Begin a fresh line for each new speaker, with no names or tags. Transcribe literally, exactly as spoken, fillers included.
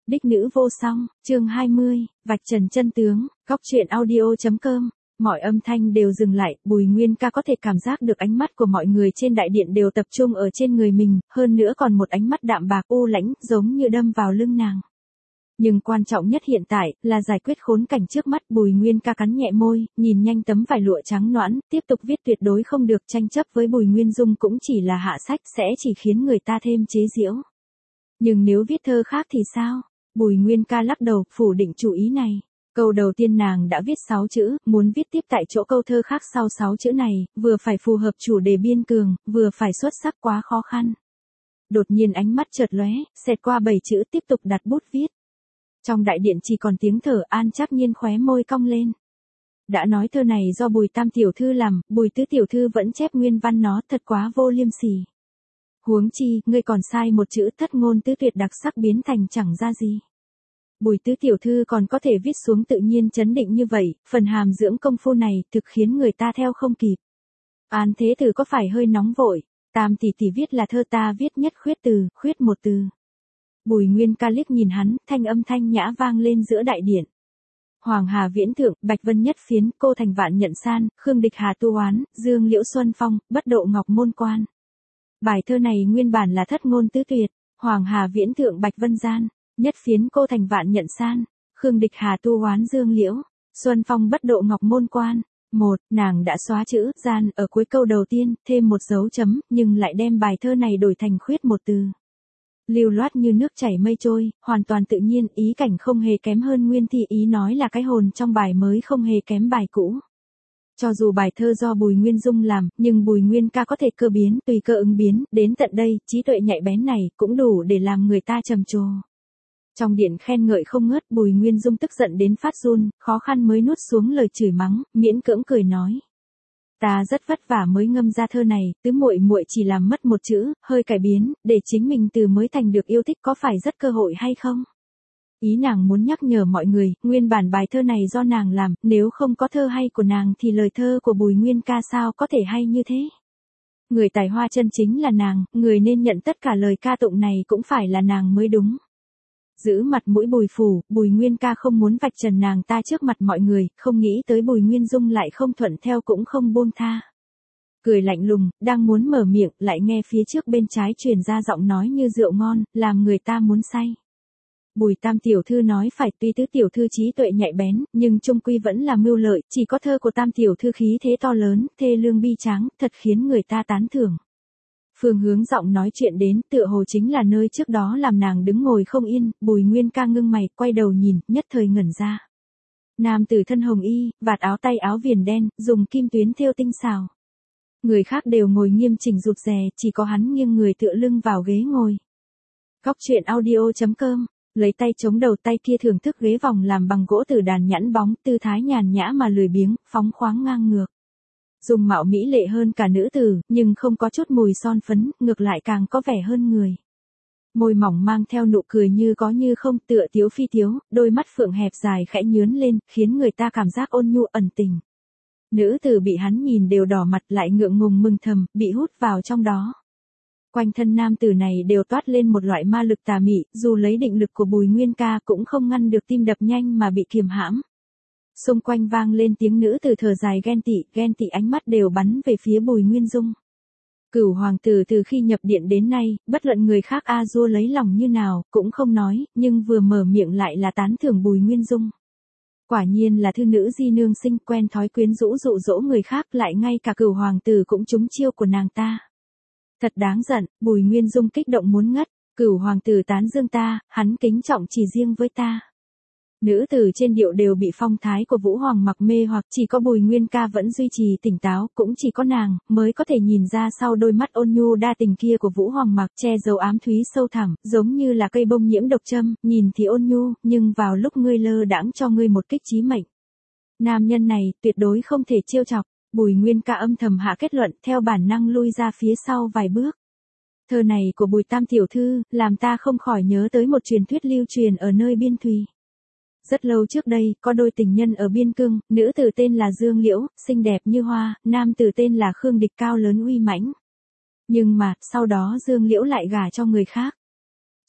Đích nữ vô song, chương hai mươi, vạch trần chân tướng, góc truyện audio.com. Mọi âm thanh đều dừng lại, Bùi Nguyên Ca có thể cảm giác được ánh mắt của mọi người trên đại điện đều tập trung ở trên người mình, hơn nữa còn một ánh mắt đạm bạc u lãnh, giống như đâm vào lưng nàng. Nhưng quan trọng nhất hiện tại, là giải quyết khốn cảnh trước mắt. Bùi Nguyên Ca cắn nhẹ môi, nhìn nhanh tấm vải lụa trắng nõn, tiếp tục viết tuyệt đối không được tranh chấp với Bùi Nguyên Dung cũng chỉ là hạ sách, sẽ chỉ khiến người ta thêm chế giễu. Nhưng nếu viết thơ khác thì sao? Bùi Nguyên Ca lắc đầu, phủ định chủ ý này. Câu đầu tiên nàng đã viết sáu chữ, muốn viết tiếp tại chỗ câu thơ khác sau sáu chữ này, vừa phải phù hợp chủ đề biên cường, vừa phải xuất sắc quá khó khăn. Đột nhiên ánh mắt chợt lóe, xẹt qua bảy chữ tiếp tục đặt bút viết. Trong đại điện chỉ còn tiếng thở, An Trác Nhiên khóe môi cong lên. Đã nói thơ này do Bùi Tam tiểu thư làm, Bùi Tứ tiểu thư vẫn chép nguyên văn nó, thật quá vô liêm sỉ. Huống chi, ngươi còn sai một chữ, thất ngôn tứ tuyệt đặc sắc biến thành chẳng ra gì. Bùi Tứ tiểu thư còn có thể viết xuống tự nhiên chấn định như vậy, phần hàm dưỡng công phu này thực khiến người ta theo không kịp. An thế tử có phải hơi nóng vội? Tam tỷ tỷ viết là thơ, ta viết nhất khuyết từ, khuyết một từ. Bùi Nguyên Ca liếc nhìn hắn, thanh âm thanh nhã vang lên giữa đại điện. Hoàng Hà Viễn Thượng, Bạch Vân Nhất Phiến, Cô Thành Vạn Nhận San, Khương Địch Hà Tu Oán, Dương Liễu Xuân Phong, Bất Độ Ngọc Môn Quan. Bài thơ này nguyên bản là thất ngôn tứ tuyệt, Hoàng Hà Viễn Thượng Bạch Vân Gian, Nhất Phiến Cô Thành Vạn Nhận San, Khương Địch Hà Tu Oán Dương Liễu, Xuân Phong Bất Độ Ngọc Môn Quan. Một, nàng đã xóa chữ gian ở cuối câu đầu tiên, thêm một dấu chấm, nhưng lại đem bài thơ này đổi thành khuyết một từ. Lưu loát như nước chảy mây trôi, hoàn toàn tự nhiên, ý cảnh không hề kém hơn nguyên thi, ý nói là cái hồn trong bài mới không hề kém bài cũ. Cho dù bài thơ do Bùi Nguyên Dung làm, nhưng Bùi Nguyên Ca có thể cơ biến, tùy cơ ứng biến, đến tận đây, trí tuệ nhạy bén này, cũng đủ để làm người ta trầm trồ. Trong điện khen ngợi không ngớt, Bùi Nguyên Dung tức giận đến phát run, khó khăn mới nuốt xuống lời chửi mắng, miễn cưỡng cười nói. Ta rất vất vả mới ngâm ra thơ này, tứ muội muội chỉ làm mất một chữ, hơi cải biến, để chính mình từ mới thành được yêu thích, có phải rất cơ hội hay không? Ý nàng muốn nhắc nhở mọi người, nguyên bản bài thơ này do nàng làm, nếu không có thơ hay của nàng thì lời thơ của Bùi Nguyên Ca sao có thể hay như thế? Người tài hoa chân chính là nàng, người nên nhận tất cả lời ca tụng này cũng phải là nàng mới đúng. Giữ mặt mũi Bùi phủ, Bùi Nguyên Ca không muốn vạch trần nàng ta trước mặt mọi người, không nghĩ tới Bùi Nguyên Dung lại không thuận theo cũng không buông tha. Cười lạnh lùng, đang muốn mở miệng, lại nghe phía trước bên trái truyền ra giọng nói như rượu ngon, làm người ta muốn say. Bùi Tam tiểu thư nói phải, tuy Tứ tiểu thư trí tuệ nhạy bén, nhưng chung quy vẫn là mưu lợi, chỉ có thơ của Tam tiểu thư khí thế to lớn, thê lương bi tráng, thật khiến người ta tán thưởng. Phương hướng giọng nói chuyện đến, tựa hồ chính là nơi trước đó làm nàng đứng ngồi không yên. Bùi Nguyên Ca ngưng mày, quay đầu nhìn, nhất thời ngẩn ra. Nam tử thân hồng y, vạt áo tay áo viền đen, dùng kim tuyến thêu tinh xảo. Người khác đều ngồi nghiêm chỉnh rụt rè, chỉ có hắn nghiêng người tựa lưng vào ghế ngồi. Góc truyện audio.com, lấy tay chống đầu, tay kia thưởng thức ghế vòng làm bằng gỗ tử đàn nhẵn bóng, tư thái nhàn nhã mà lười biếng, phóng khoáng ngang ngược. Dùng mạo mỹ lệ hơn cả nữ tử, nhưng không có chút mùi son phấn, ngược lại càng có vẻ hơn người. Môi mỏng mang theo nụ cười như có như không, tựa tiếu phi tiếu, đôi mắt phượng hẹp dài khẽ nhướn lên, khiến người ta cảm giác ôn nhu ẩn tình. Nữ tử bị hắn nhìn đều đỏ mặt, lại ngượng ngùng mừng thầm, bị hút vào trong đó. Quanh thân nam tử này đều toát lên một loại ma lực tà mị, dù lấy định lực của Bùi Nguyên Ca cũng không ngăn được tim đập nhanh mà bị kiềm hãm. Xung quanh vang lên tiếng nữ từ thở dài ghen tị, ghen tị ánh mắt đều bắn về phía Bùi Nguyên Dung. Cửu hoàng tử từ khi nhập điện đến nay, bất luận người khác a dua lấy lòng như nào, cũng không nói, nhưng vừa mở miệng lại là tán thưởng Bùi Nguyên Dung. Quả nhiên là thư nữ di nương sinh, quen thói quyến rũ dụ dỗ người khác, lại ngay cả cửu hoàng tử cũng trúng chiêu của nàng ta. Thật đáng giận, Bùi Nguyên Dung kích động muốn ngất, cửu hoàng tử tán dương ta, hắn kính trọng chỉ riêng với ta. Nữ tử trên điệu đều bị phong thái của Vũ Hoàng mặc mê hoặc, chỉ có Bùi Nguyên Ca vẫn duy trì tỉnh táo, cũng chỉ có nàng mới có thể nhìn ra sau đôi mắt ôn nhu đa tình kia của Vũ Hoàng mặc che giấu ám thúy sâu thẳm, giống như là cây bông nhiễm độc châm, nhìn thì ôn nhu, nhưng vào lúc ngươi lơ đãng cho ngươi một kích chí mệnh. Nam nhân này tuyệt đối không thể trêu chọc. Bùi Nguyên Ca âm thầm hạ kết luận, theo bản năng lui ra phía sau vài bước. Thơ này của Bùi Tam tiểu thư, làm ta không khỏi nhớ tới một truyền thuyết lưu truyền ở nơi biên thùy. Rất lâu trước đây, có đôi tình nhân ở biên cương, nữ tử tên là Dương Liễu, xinh đẹp như hoa, nam tử tên là Khương Địch cao lớn uy mãnh. Nhưng mà, sau đó Dương Liễu lại gả cho người khác.